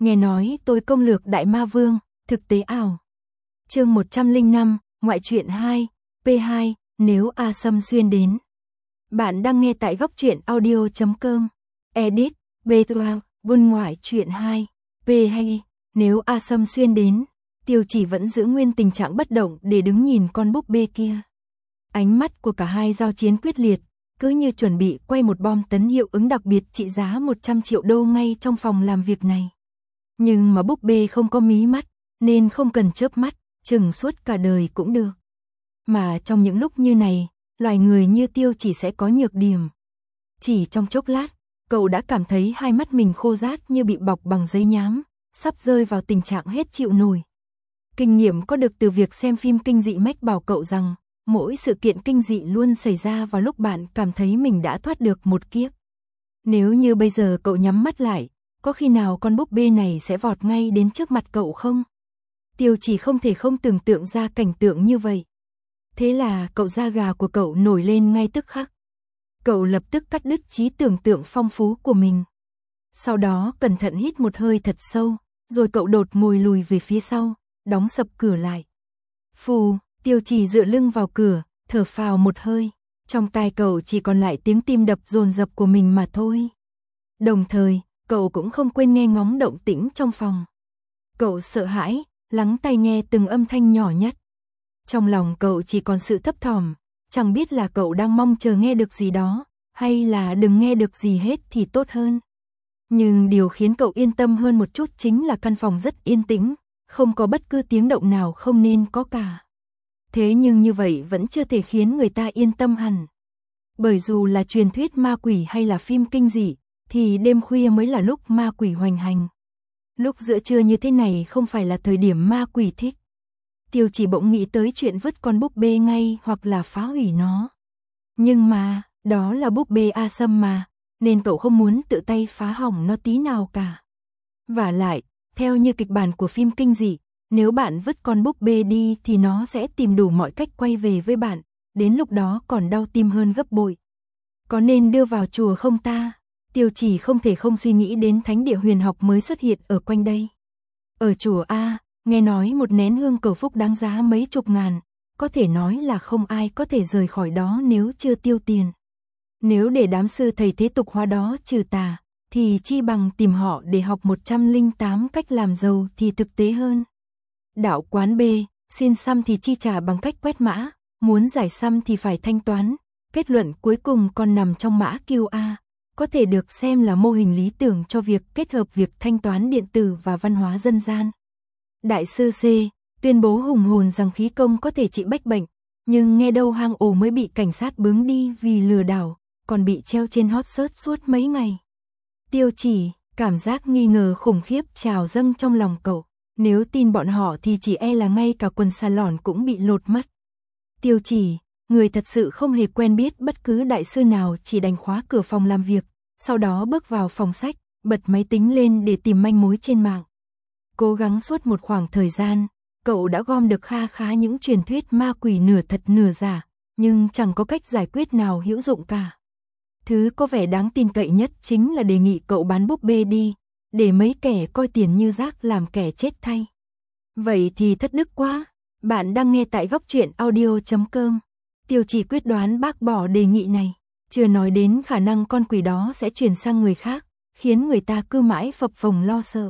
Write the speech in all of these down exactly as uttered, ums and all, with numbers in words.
nghe nói tôi công lược Đại Ma Vương, thực tế ảo. Chương một trăm lẻ năm, ngoại truyện hai, P hai, nếu A Sâm xuyên đến. Bạn đang nghe tại góc truyện audio chấm com. Edit, Betua, Vun ngoại truyện hai, P hai, nếu A Sâm xuyên đến. Tiêu Chỉ vẫn giữ nguyên tình trạng bất động để đứng nhìn con búp bê kia. Ánh mắt của cả hai giao chiến quyết liệt, cứ như chuẩn bị quay một bom tấn hiệu ứng đặc biệt trị giá một trăm triệu đô ngay trong phòng làm việc này. Nhưng mà búp bê không có mí mắt, nên không cần chớp mắt, chừng suốt cả đời cũng được. Mà trong những lúc như này, loài người như Tiêu Chỉ sẽ có nhược điểm. Chỉ trong chốc lát, cậu đã cảm thấy hai mắt mình khô rát như bị bọc bằng giấy nhám, sắp rơi vào tình trạng hết chịu nổi. Kinh nghiệm có được từ việc xem phim kinh dị mách bảo cậu rằng, mỗi sự kiện kinh dị luôn xảy ra vào lúc bạn cảm thấy mình đã thoát được một kiếp. Nếu như bây giờ cậu nhắm mắt lại, có khi nào con búp bê này sẽ vọt ngay đến trước mặt cậu không? Tiêu Chỉ không thể không tưởng tượng ra cảnh tượng như vậy. Thế là cậu da gà của cậu nổi lên ngay tức khắc. Cậu lập tức cắt đứt trí tưởng tượng phong phú của mình. Sau đó cẩn thận hít một hơi thật sâu, rồi cậu đột ngồi lùi về phía sau, đóng sập cửa lại. Phù, Tiêu Chỉ dựa lưng vào cửa, thở phào một hơi. Trong tai cậu chỉ còn lại tiếng tim đập dồn dập của mình mà thôi. Đồng thời, cậu cũng không quên nghe ngóng động tĩnh trong phòng. Cậu sợ hãi, lắng tai nghe từng âm thanh nhỏ nhất. Trong lòng cậu chỉ còn sự thấp thỏm, chẳng biết là cậu đang mong chờ nghe được gì đó, hay là đừng nghe được gì hết thì tốt hơn. Nhưng điều khiến cậu yên tâm hơn một chút chính là căn phòng rất yên tĩnh, không có bất cứ tiếng động nào không nên có cả. Thế nhưng như vậy vẫn chưa thể khiến người ta yên tâm hẳn. Bởi dù là truyền thuyết ma quỷ hay là phim kinh dị, thì đêm khuya mới là lúc ma quỷ hoành hành. Lúc giữa trưa như thế này không phải là thời điểm ma quỷ thích. Tiêu Chỉ bỗng nghĩ tới chuyện vứt con búp bê ngay hoặc là phá hủy nó. Nhưng mà, đó là búp bê A Sâm mà, nên cậu không muốn tự tay phá hỏng nó tí nào cả. Vả lại, theo như kịch bản của phim kinh dị, nếu bạn vứt con búp bê đi thì nó sẽ tìm đủ mọi cách quay về với bạn, đến lúc đó còn đau tim hơn gấp bội. Có nên đưa vào chùa không ta? Tiêu Chỉ không thể không suy nghĩ đến thánh địa huyền học mới xuất hiện ở quanh đây. Ở chùa A, nghe nói một nén hương cầu phúc đáng giá mấy chục ngàn, có thể nói là không ai có thể rời khỏi đó nếu chưa tiêu tiền. Nếu để đám sư thầy thế tục hóa đó trừ tà, thì chi bằng tìm họ để học một trăm lẻ tám cách làm giàu thì thực tế hơn. Đạo quán B, xin xăm thì chi trả bằng cách quét mã, muốn giải xăm thì phải thanh toán, kết luận cuối cùng còn nằm trong mã quy rờ, có thể được xem là mô hình lý tưởng cho việc kết hợp việc thanh toán điện tử và văn hóa dân gian. Đại sư C, tuyên bố hùng hồn rằng khí công có thể trị bách bệnh, nhưng nghe đâu hang ổ mới bị cảnh sát bướng đi vì lừa đảo, còn bị treo trên hot search suốt mấy ngày. Tiêu Chỉ, cảm giác nghi ngờ khủng khiếp trào dâng trong lòng cậu. Nếu tin bọn họ thì chỉ e là ngay cả quần salon cũng bị lột mất. Tiêu Chỉ, người thật sự không hề quen biết bất cứ đại sư nào, chỉ đành khóa cửa phòng làm việc, sau đó bước vào phòng sách, bật máy tính lên để tìm manh mối trên mạng. Cố gắng suốt một khoảng thời gian, cậu đã gom được kha khá những truyền thuyết ma quỷ nửa thật nửa giả, nhưng chẳng có cách giải quyết nào hữu dụng cả. Thứ có vẻ đáng tin cậy nhất chính là đề nghị cậu bán búp bê đi, để mấy kẻ coi tiền như rác làm kẻ chết thay. Vậy thì thất đức quá. Bạn đang nghe tại góc truyện audio chấm com. Tiêu Chỉ quyết đoán bác bỏ đề nghị này, chưa nói đến khả năng con quỷ đó sẽ chuyển sang người khác, khiến người ta cứ mãi phập phồng lo sợ.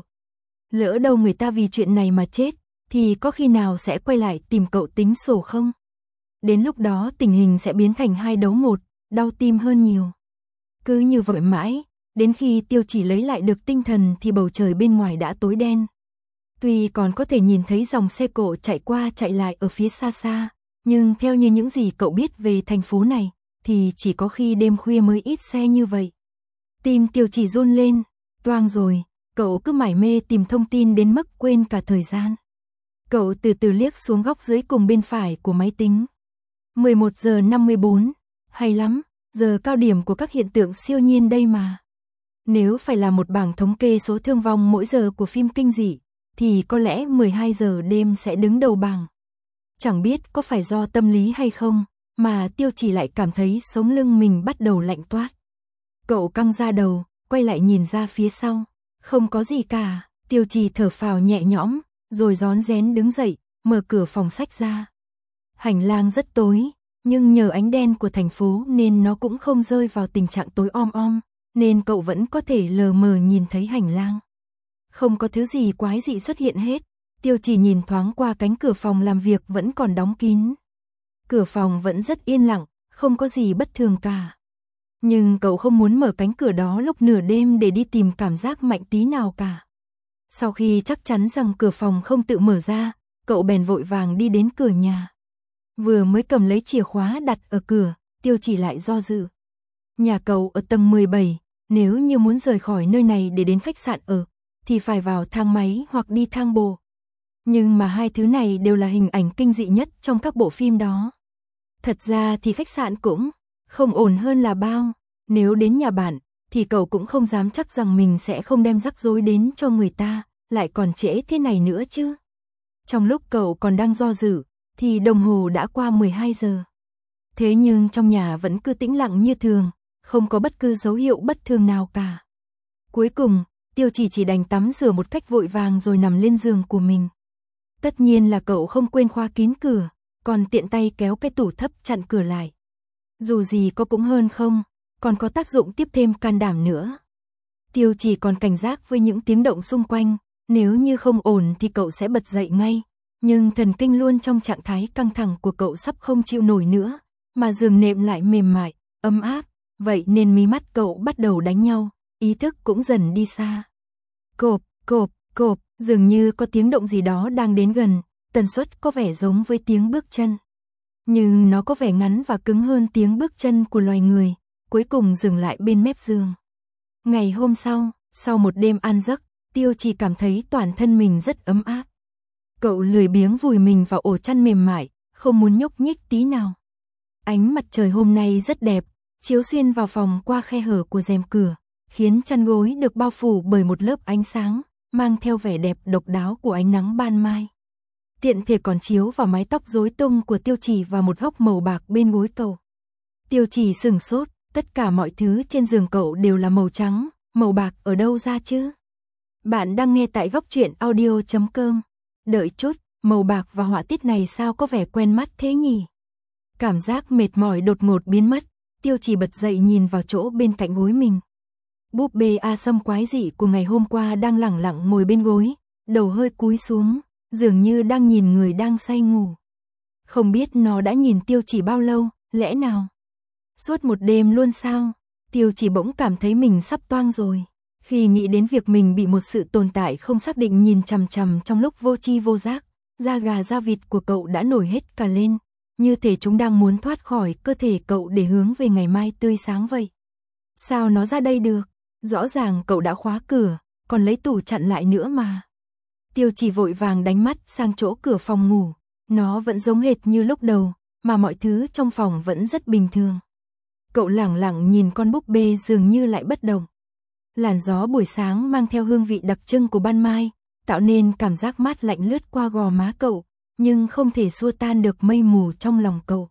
Lỡ đâu người ta vì chuyện này mà chết, thì có khi nào sẽ quay lại tìm cậu tính sổ không? Đến lúc đó tình hình sẽ biến thành hai đấu một, đau tim hơn nhiều. Cứ như vậy mãi, đến khi Tiêu Chỉ lấy lại được tinh thần thì bầu trời bên ngoài đã tối đen. Tuy còn có thể nhìn thấy dòng xe cộ chạy qua chạy lại ở phía xa xa, nhưng theo như những gì cậu biết về thành phố này, thì chỉ có khi đêm khuya mới ít xe như vậy. Tim Tiêu Chỉ run lên, toang rồi, cậu cứ mải mê tìm thông tin đến mức quên cả thời gian. Cậu từ từ liếc xuống góc dưới cùng bên phải của máy tính. mười một giờ năm mươi bốn, hay lắm, giờ cao điểm của các hiện tượng siêu nhiên đây mà. Nếu phải là một bảng thống kê số thương vong mỗi giờ của phim kinh dị, thì có lẽ mười hai giờ đêm sẽ đứng đầu bảng. Chẳng biết có phải do tâm lý hay không, mà Tiêu Chỉ lại cảm thấy sống lưng mình bắt đầu lạnh toát. Cậu căng ra đầu, quay lại nhìn ra phía sau. Không có gì cả, Tiêu Trì thở phào nhẹ nhõm, rồi rón rén đứng dậy, mở cửa phòng sách ra. Hành lang rất tối, nhưng nhờ ánh đèn của thành phố nên nó cũng không rơi vào tình trạng tối om om, nên cậu vẫn có thể lờ mờ nhìn thấy hành lang. Không có thứ gì quái dị xuất hiện hết. Tiêu Trì nhìn thoáng qua cánh cửa phòng làm việc vẫn còn đóng kín. Cửa phòng vẫn rất yên lặng, không có gì bất thường cả. Nhưng cậu không muốn mở cánh cửa đó lúc nửa đêm để đi tìm cảm giác mạnh tí nào cả. Sau khi chắc chắn rằng cửa phòng không tự mở ra, cậu bèn vội vàng đi đến cửa nhà. Vừa mới cầm lấy chìa khóa đặt ở cửa, Tiêu Trì lại do dự. Nhà cậu ở tầng mười bảy, nếu như muốn rời khỏi nơi này để đến khách sạn ở, thì phải vào thang máy hoặc đi thang bộ. Nhưng mà hai thứ này đều là hình ảnh kinh dị nhất trong các bộ phim đó. Thật ra thì khách sạn cũng không ổn hơn là bao. Nếu đến nhà bạn, thì cậu cũng không dám chắc rằng mình sẽ không đem rắc rối đến cho người ta, lại còn trễ thế này nữa chứ. Trong lúc cậu còn đang do dự, thì đồng hồ đã qua mười hai giờ. Thế nhưng trong nhà vẫn cứ tĩnh lặng như thường, không có bất cứ dấu hiệu bất thường nào cả. Cuối cùng, Tiêu Trì chỉ đành tắm rửa một cách vội vàng rồi nằm lên giường của mình. Tất nhiên là cậu không quên khóa kín cửa, còn tiện tay kéo cái tủ thấp chặn cửa lại. Dù gì có cũng hơn không, còn có tác dụng tiếp thêm can đảm nữa. Tiêu Trì còn cảnh giác với những tiếng động xung quanh, nếu như không ổn thì cậu sẽ bật dậy ngay. Nhưng thần kinh luôn trong trạng thái căng thẳng của cậu sắp không chịu nổi nữa, mà giường nệm lại mềm mại, ấm áp, vậy nên mí mắt cậu bắt đầu đánh nhau, ý thức cũng dần đi xa. Cộp, cộp, cộp, dường như có tiếng động gì đó đang đến gần, tần suất có vẻ giống với tiếng bước chân. Nhưng nó có vẻ ngắn và cứng hơn tiếng bước chân của loài người, cuối cùng dừng lại bên mép giường. Ngày hôm sau, sau một đêm an giấc, Tiêu Trì cảm thấy toàn thân mình rất ấm áp. Cậu lười biếng vùi mình vào ổ chăn mềm mại, không muốn nhúc nhích tí nào. Ánh mặt trời hôm nay rất đẹp, chiếu xuyên vào phòng qua khe hở của rèm cửa, khiến chăn gối được bao phủ bởi một lớp ánh sáng, mang theo vẻ đẹp độc đáo của ánh nắng ban mai. Tiện thể còn chiếu vào mái tóc rối tung của Tiêu Trì và một góc màu bạc bên gối cậu. Tiêu Trì sửng sốt, tất cả mọi thứ trên giường cậu đều là màu trắng, màu bạc ở đâu ra chứ? Bạn đang nghe tại góc truyện audio chấm com. Đợi chút, màu bạc và họa tiết này sao có vẻ quen mắt thế nhỉ? Cảm giác mệt mỏi đột ngột biến mất, Tiêu Trì bật dậy nhìn vào chỗ bên cạnh gối mình. Búp bê A Sâm quái dị của ngày hôm qua đang lẳng lặng ngồi bên gối, đầu hơi cúi xuống, dường như đang nhìn người đang say ngủ. Không biết nó đã nhìn Tiêu Trì bao lâu, lẽ nào? Suốt một đêm luôn sao? Tiêu Trì bỗng cảm thấy mình sắp toang rồi. Khi nghĩ đến việc mình bị một sự tồn tại không xác định nhìn chằm chằm trong lúc vô tri vô giác, da gà da vịt của cậu đã nổi hết cả lên, như thể chúng đang muốn thoát khỏi cơ thể cậu để hướng về ngày mai tươi sáng vậy. Sao nó ra đây được? Rõ ràng cậu đã khóa cửa, còn lấy tủ chặn lại nữa mà. Tiêu Trì vội vàng đánh mắt sang chỗ cửa phòng ngủ, nó vẫn giống hệt như lúc đầu, mà mọi thứ trong phòng vẫn rất bình thường. Cậu lẳng lặng nhìn con búp bê dường như lại bất động. Làn gió buổi sáng mang theo hương vị đặc trưng của ban mai, tạo nên cảm giác mát lạnh lướt qua gò má cậu, nhưng không thể xua tan được mây mù trong lòng cậu.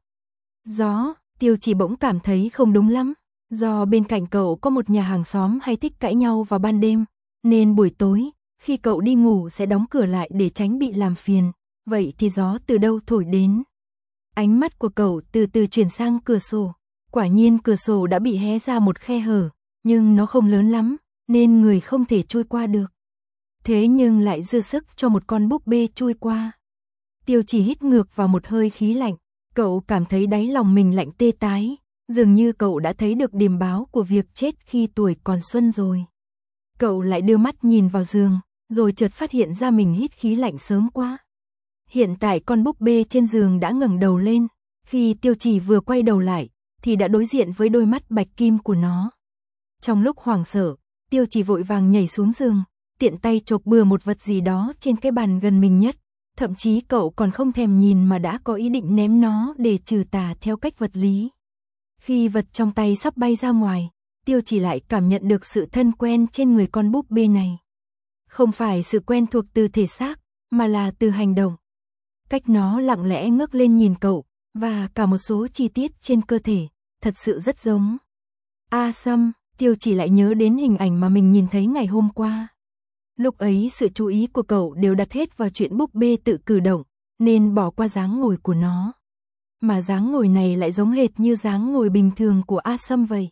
Gió, Tiêu Trì bỗng cảm thấy không đúng lắm, do bên cạnh cậu có một nhà hàng xóm hay thích cãi nhau vào ban đêm, nên buổi tối, khi cậu đi ngủ sẽ đóng cửa lại để tránh bị làm phiền, vậy thì gió từ đâu thổi đến? Ánh mắt của cậu từ từ chuyển sang cửa sổ, quả nhiên cửa sổ đã bị hé ra một khe hở, nhưng nó không lớn lắm, nên người không thể chui qua được. Thế nhưng lại dư sức cho một con búp bê chui qua. Tiêu Trì hít ngược vào một hơi khí lạnh, cậu cảm thấy đáy lòng mình lạnh tê tái, dường như cậu đã thấy được điềm báo của việc chết khi tuổi còn xuân rồi. Cậu lại đưa mắt nhìn vào giường, rồi chợt phát hiện ra mình hít khí lạnh sớm quá. Hiện tại con búp bê trên giường đã ngẩng đầu lên, khi Tiêu Trì vừa quay đầu lại, thì đã đối diện với đôi mắt bạch kim của nó. Trong lúc hoảng sợ, Tiêu Trì vội vàng nhảy xuống giường, tiện tay chộp bừa một vật gì đó trên cái bàn gần mình nhất, thậm chí cậu còn không thèm nhìn mà đã có ý định ném nó để trừ tà theo cách vật lý. Khi vật trong tay sắp bay ra ngoài, Tiêu Trì lại cảm nhận được sự thân quen trên người con búp bê này. Không phải sự quen thuộc từ thể xác, mà là từ hành động. Cách nó lặng lẽ ngước lên nhìn cậu, và cả một số chi tiết trên cơ thể, thật sự rất giống. A Sâm, Tiêu Trì lại nhớ đến hình ảnh mà mình nhìn thấy ngày hôm qua. Lúc ấy sự chú ý của cậu đều đặt hết vào chuyện búp bê tự cử động, nên bỏ qua dáng ngồi của nó. Mà dáng ngồi này lại giống hệt như dáng ngồi bình thường của A Sâm vậy.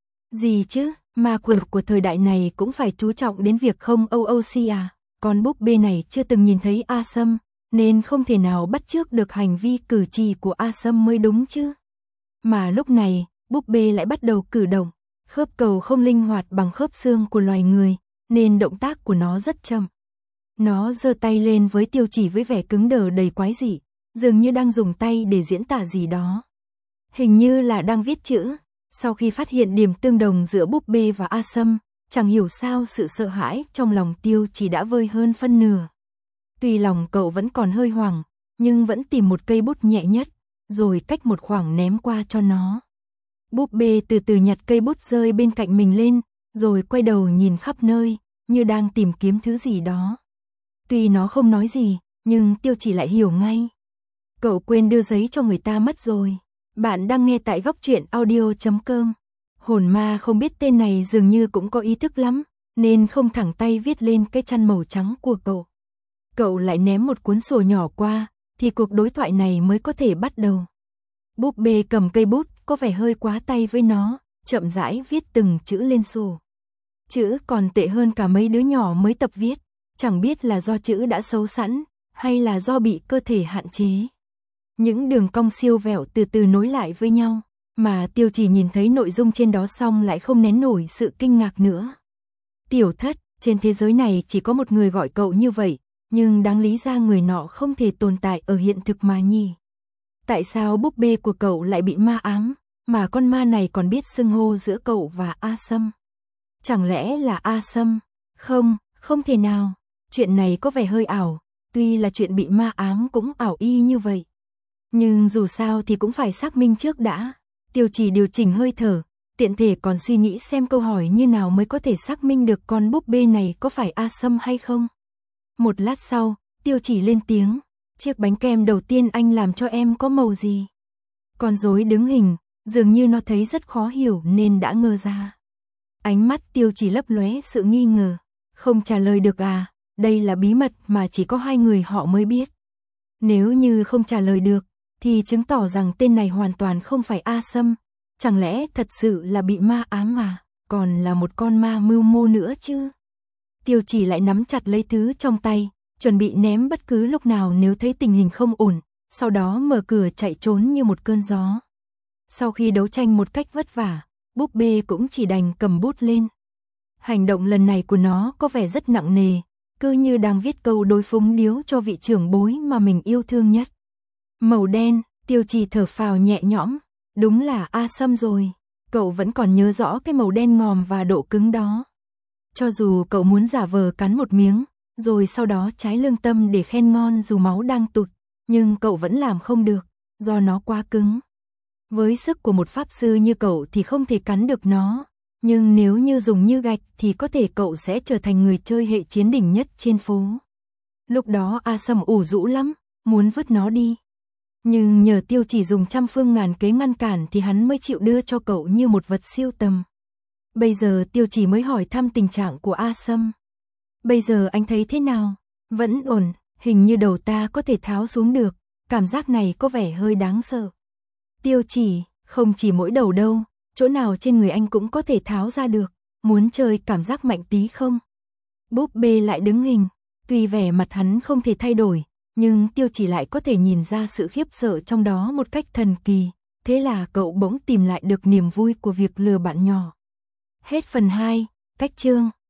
Gì chứ, ma quỷ của thời đại này cũng phải chú trọng đến việc không ô ô xê à. Con búp bê này chưa từng nhìn thấy A Sâm, nên không thể nào bắt chước được hành vi cử chỉ của A Sâm mới đúng chứ. Mà lúc này, búp bê lại bắt đầu cử động, khớp cầu không linh hoạt bằng khớp xương của loài người, nên động tác của nó rất chậm. Nó giơ tay lên với Tiêu Chỉ với vẻ cứng đờ đầy quái dị, dường như đang dùng tay để diễn tả gì đó. Hình như là đang viết chữ. Sau khi phát hiện điểm tương đồng giữa búp bê và A Sâm, chẳng hiểu sao sự sợ hãi trong lòng Tiêu Chỉ đã vơi hơn phân nửa. Tuy lòng cậu vẫn còn hơi hoảng, nhưng vẫn tìm một cây bút nhẹ nhất, rồi cách một khoảng ném qua cho nó. Búp bê từ từ nhặt cây bút rơi bên cạnh mình lên, rồi quay đầu nhìn khắp nơi, như đang tìm kiếm thứ gì đó. Tuy nó không nói gì, nhưng Tiêu Chỉ lại hiểu ngay. Cậu quên đưa giấy cho người ta mất rồi. Bạn đang nghe tại góc truyện audio chấm com. Hồn ma không biết tên này dường như cũng có ý thức lắm, nên không thẳng tay viết lên cái chăn màu trắng của cậu. Cậu lại ném một cuốn sổ nhỏ qua, thì cuộc đối thoại này mới có thể bắt đầu. Búp bê cầm cây bút, có vẻ hơi quá tay với nó, chậm rãi viết từng chữ lên sổ. Chữ còn tệ hơn cả mấy đứa nhỏ mới tập viết, chẳng biết là do chữ đã xấu sẵn, hay là do bị cơ thể hạn chế. Những đường cong siêu vẹo từ từ nối lại với nhau, mà Tiêu Chỉ nhìn thấy nội dung trên đó xong lại không nén nổi sự kinh ngạc nữa. Tiểu Thất, trên thế giới này chỉ có một người gọi cậu như vậy, nhưng đáng lý ra người nọ không thể tồn tại ở hiện thực mà nhỉ. Tại sao búp bê của cậu lại bị ma ám, mà con ma này còn biết xưng hô giữa cậu và A Sâm? Chẳng lẽ là A Sâm? Không, không thể nào. Chuyện này có vẻ hơi ảo, tuy là chuyện bị ma ám cũng ảo y như vậy. Nhưng dù sao thì cũng phải xác minh trước đã. Tiêu Chỉ điều chỉnh hơi thở, tiện thể còn suy nghĩ xem câu hỏi như nào mới có thể xác minh được con búp bê này có phải A Sâm hay không. Một lát sau, Tiêu Chỉ lên tiếng, chiếc bánh kem đầu tiên anh làm cho em có màu gì? Con rối đứng hình, dường như nó thấy rất khó hiểu nên đã ngơ ra. Ánh mắt Tiêu Chỉ lấp lóe sự nghi ngờ, không trả lời được à, đây là bí mật mà chỉ có hai người họ mới biết. Nếu như không trả lời được, thì chứng tỏ rằng tên này hoàn toàn không phải A Sâm, chẳng lẽ thật sự là bị ma ám à, còn là một con ma mưu mô nữa chứ. Tiêu Chỉ lại nắm chặt lấy thứ trong tay, chuẩn bị ném bất cứ lúc nào nếu thấy tình hình không ổn, sau đó mở cửa chạy trốn như một cơn gió. Sau khi đấu tranh một cách vất vả, búp bê cũng chỉ đành cầm bút lên. Hành động lần này của nó có vẻ rất nặng nề, cứ như đang viết câu đối phúng điếu cho vị trưởng bối mà mình yêu thương nhất. Màu đen, Tiêu Chỉ thở phào nhẹ nhõm, đúng là A Sâm rồi, cậu vẫn còn nhớ rõ cái màu đen ngòm và độ cứng đó. Cho dù cậu muốn giả vờ cắn một miếng, rồi sau đó trái lương tâm để khen ngon dù máu đang tụt, nhưng cậu vẫn làm không được, do nó quá cứng. Với sức của một pháp sư như cậu thì không thể cắn được nó, nhưng nếu như dùng như gạch thì có thể cậu sẽ trở thành người chơi hệ chiến đỉnh nhất trên phố. Lúc đó A Sâm ủ rũ lắm, muốn vứt nó đi. Nhưng nhờ Tiêu Chỉ dùng trăm phương ngàn kế ngăn cản thì hắn mới chịu đưa cho cậu như một vật siêu tầm. Bây giờ Tiêu Chỉ mới hỏi thăm tình trạng của A Sâm. Bây giờ anh thấy thế nào? Vẫn ổn, hình như đầu ta có thể tháo xuống được, cảm giác này có vẻ hơi đáng sợ. Tiêu Chỉ, không chỉ mỗi đầu đâu, chỗ nào trên người anh cũng có thể tháo ra được, muốn chơi cảm giác mạnh tí không? Búp bê lại đứng hình, tuy vẻ mặt hắn không thể thay đổi, nhưng Tiêu Chỉ lại có thể nhìn ra sự khiếp sợ trong đó một cách thần kỳ, thế là cậu bỗng tìm lại được niềm vui của việc lừa bạn nhỏ. Hết phần hai, cách chương.